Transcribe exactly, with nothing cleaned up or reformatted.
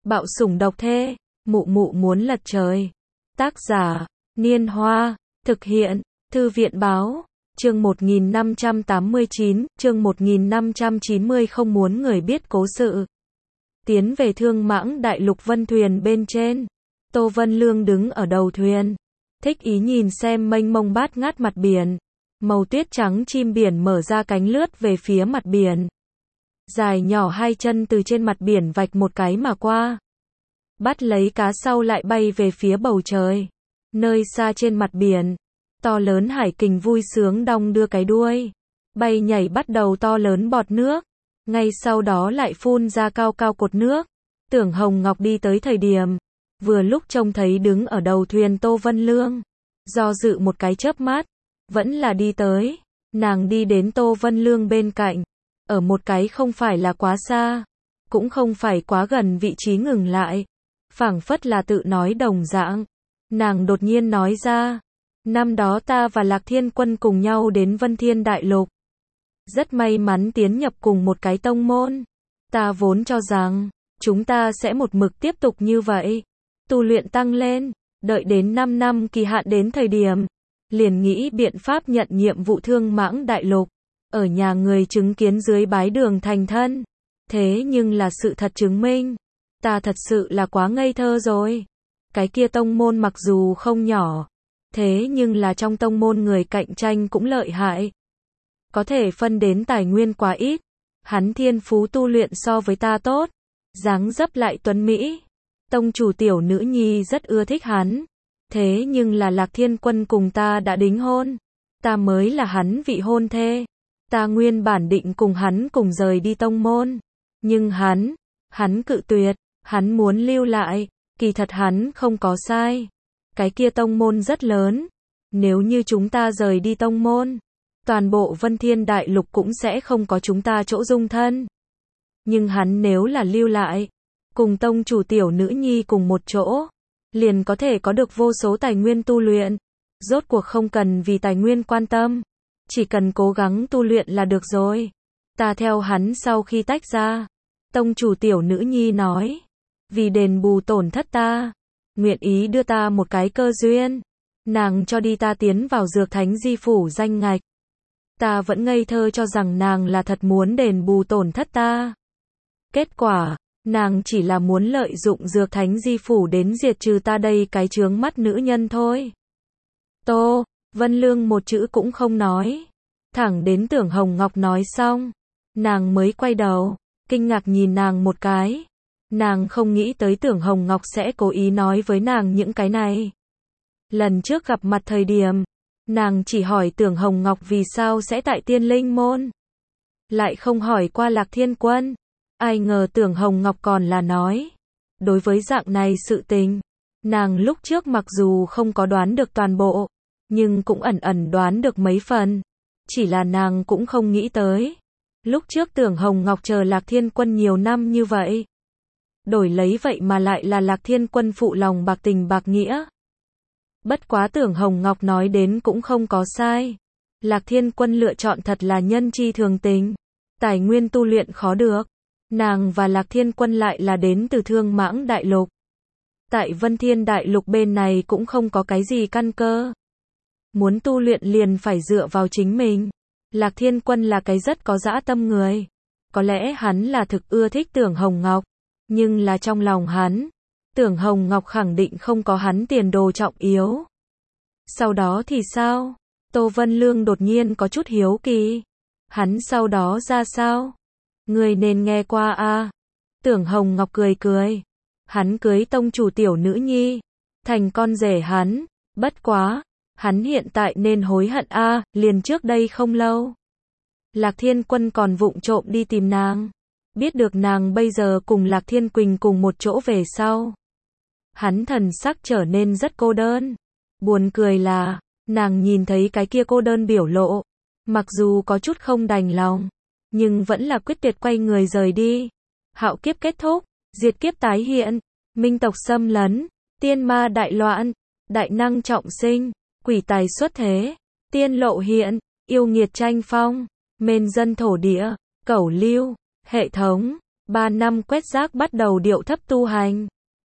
Bạo sủng độc thê, mụ mụ muốn lật trời. Tác giả, Niên Hoa, thực hiện, Thư viện Báo, chương một nghìn năm trăm tám mươi chín, chương một nghìn năm trăm chín mươi không muốn người biết cố sự. Tiến về Thương Mãng Đại Lục Vân thuyền bên trên, Tô Vân Lương đứng ở đầu thuyền, thích ý nhìn xem mênh mông bát ngát mặt biển. Màu tuyết trắng chim biển mở ra cánh lướt về phía mặt biển. Dài nhỏ hai chân từ trên mặt biển vạch một cái mà qua. Bắt lấy cá sau lại bay về phía bầu trời. Nơi xa trên mặt biển, to lớn hải kình vui sướng đong đưa cái đuôi. Bay nhảy bắt đầu to lớn bọt nước. Ngay sau đó lại phun ra cao cao cột nước. Tưởng Hồng Ngọc đi tới thời điểm, vừa lúc trông thấy đứng ở đầu thuyền Tô Vân Lương. Do dự một cái chớp mắt, vẫn là đi tới. Nàng đi đến Tô Vân Lương bên cạnh. Ở một cái không phải là quá xa, cũng không phải quá gần vị trí ngừng lại. Phảng phất là tự nói đồng dạng. Nàng đột nhiên nói ra, năm đó ta và Lạc Thiên Quân cùng nhau đến Vân Thiên Đại Lục. Rất may mắn tiến nhập cùng một cái tông môn. Ta vốn cho rằng, chúng ta sẽ một mực tiếp tục như vậy. Tu luyện tăng lên, đợi đến năm năm kỳ hạn đến thời điểm. Liền nghĩ biện pháp nhận nhiệm vụ Thương Mãng Đại Lục. Ở nhà người chứng kiến dưới bái đường thành thân. Thế nhưng là sự thật chứng minh. Ta thật sự là quá ngây thơ rồi. Cái kia tông môn mặc dù không nhỏ. Thế nhưng là trong tông môn người cạnh tranh cũng lợi hại. Có thể phân đến tài nguyên quá ít. Hắn thiên phú tu luyện so với ta tốt. Dáng dấp lại tuấn Mỹ. Tông chủ tiểu nữ nhi rất ưa thích hắn. Thế nhưng là Lạc Thiên Quân cùng ta đã đính hôn. Ta mới là hắn vị hôn thê. Ta nguyên bản định cùng hắn cùng rời đi tông môn. Nhưng hắn, hắn cự tuyệt, hắn muốn lưu lại. Kỳ thật hắn không có sai. Cái kia tông môn rất lớn. Nếu như chúng ta rời đi tông môn, toàn bộ Vân Thiên Đại Lục cũng sẽ không có chúng ta chỗ dung thân. Nhưng hắn nếu là lưu lại, cùng tông chủ tiểu nữ nhi cùng một chỗ, liền có thể có được vô số tài nguyên tu luyện. Rốt cuộc không cần vì tài nguyên quan tâm. Chỉ cần cố gắng tu luyện là được rồi. Ta theo hắn sau khi tách ra. Tông chủ tiểu nữ nhi nói. Vì đền bù tổn thất ta. Nguyện ý đưa ta một cái cơ duyên. Nàng cho đi ta tiến vào dược thánh di phủ danh ngạch. Ta vẫn ngây thơ cho rằng nàng là thật muốn đền bù tổn thất ta. Kết quả, nàng chỉ là muốn lợi dụng dược thánh di phủ đến diệt trừ ta đây cái chướng mắt nữ nhân thôi. Tô Vân Lương một chữ cũng không nói. Thẳng đến Tưởng Hồng Ngọc nói xong. Nàng mới quay đầu, kinh ngạc nhìn nàng một cái. Nàng không nghĩ tới Tưởng Hồng Ngọc sẽ cố ý nói với nàng những cái này. Lần trước gặp mặt thời điểm, nàng chỉ hỏi Tưởng Hồng Ngọc vì sao sẽ tại Tiên Linh Môn. Lại không hỏi qua Lạc Thiên Quân. Ai ngờ Tưởng Hồng Ngọc còn là nói. Đối với dạng này sự tình, nàng lúc trước mặc dù không có đoán được toàn bộ, nhưng cũng ẩn ẩn đoán được mấy phần. Chỉ là nàng cũng không nghĩ tới. Lúc trước Tưởng Hồng Ngọc chờ Lạc Thiên Quân nhiều năm như vậy. Đổi lấy vậy mà lại là Lạc Thiên Quân phụ lòng bạc tình bạc nghĩa. Bất quá Tưởng Hồng Ngọc nói đến cũng không có sai. Lạc Thiên Quân lựa chọn thật là nhân chi thường tình. Tài nguyên tu luyện khó được. Nàng và Lạc Thiên Quân lại là đến từ Thương Mãng Đại Lục. Tại Vân Thiên Đại Lục bên này cũng không có cái gì căn cơ. Muốn tu luyện liền phải dựa vào chính mình. Lạc Thiên Quân là cái rất có dã tâm người. Có lẽ hắn là thực ưa thích Tưởng Hồng Ngọc. Nhưng là trong lòng hắn, Tưởng Hồng Ngọc khẳng định không có hắn tiền đồ trọng yếu. Sau đó thì sao? Tô Vân Lương đột nhiên có chút hiếu kỳ. Hắn sau đó ra sao? Người nên nghe qua a. Tưởng Hồng Ngọc cười cười. Hắn cưới tông chủ tiểu nữ nhi. Thành con rể hắn. Bất quá. Hắn hiện tại nên hối hận a. Liền trước đây không lâu. Lạc Thiên Quân còn vụng trộm đi tìm nàng. Biết được nàng bây giờ cùng Lạc Thiên Quỳnh cùng một chỗ về sau. Hắn thần sắc trở nên rất cô đơn. Buồn cười là, nàng nhìn thấy cái kia cô đơn biểu lộ. Mặc dù có chút không đành lòng, nhưng vẫn là quyết tuyệt quay người rời đi. Hạo kiếp kết thúc, diệt kiếp tái hiện, minh tộc xâm lấn, tiên ma đại loạn, đại năng trọng sinh, quỷ tài xuất thế, tiên lộ hiện, yêu nghiệt tranh phong, mên dân thổ địa, cẩu lưu, hệ thống, ba năm quét rác bắt đầu điệu thấp tu hành.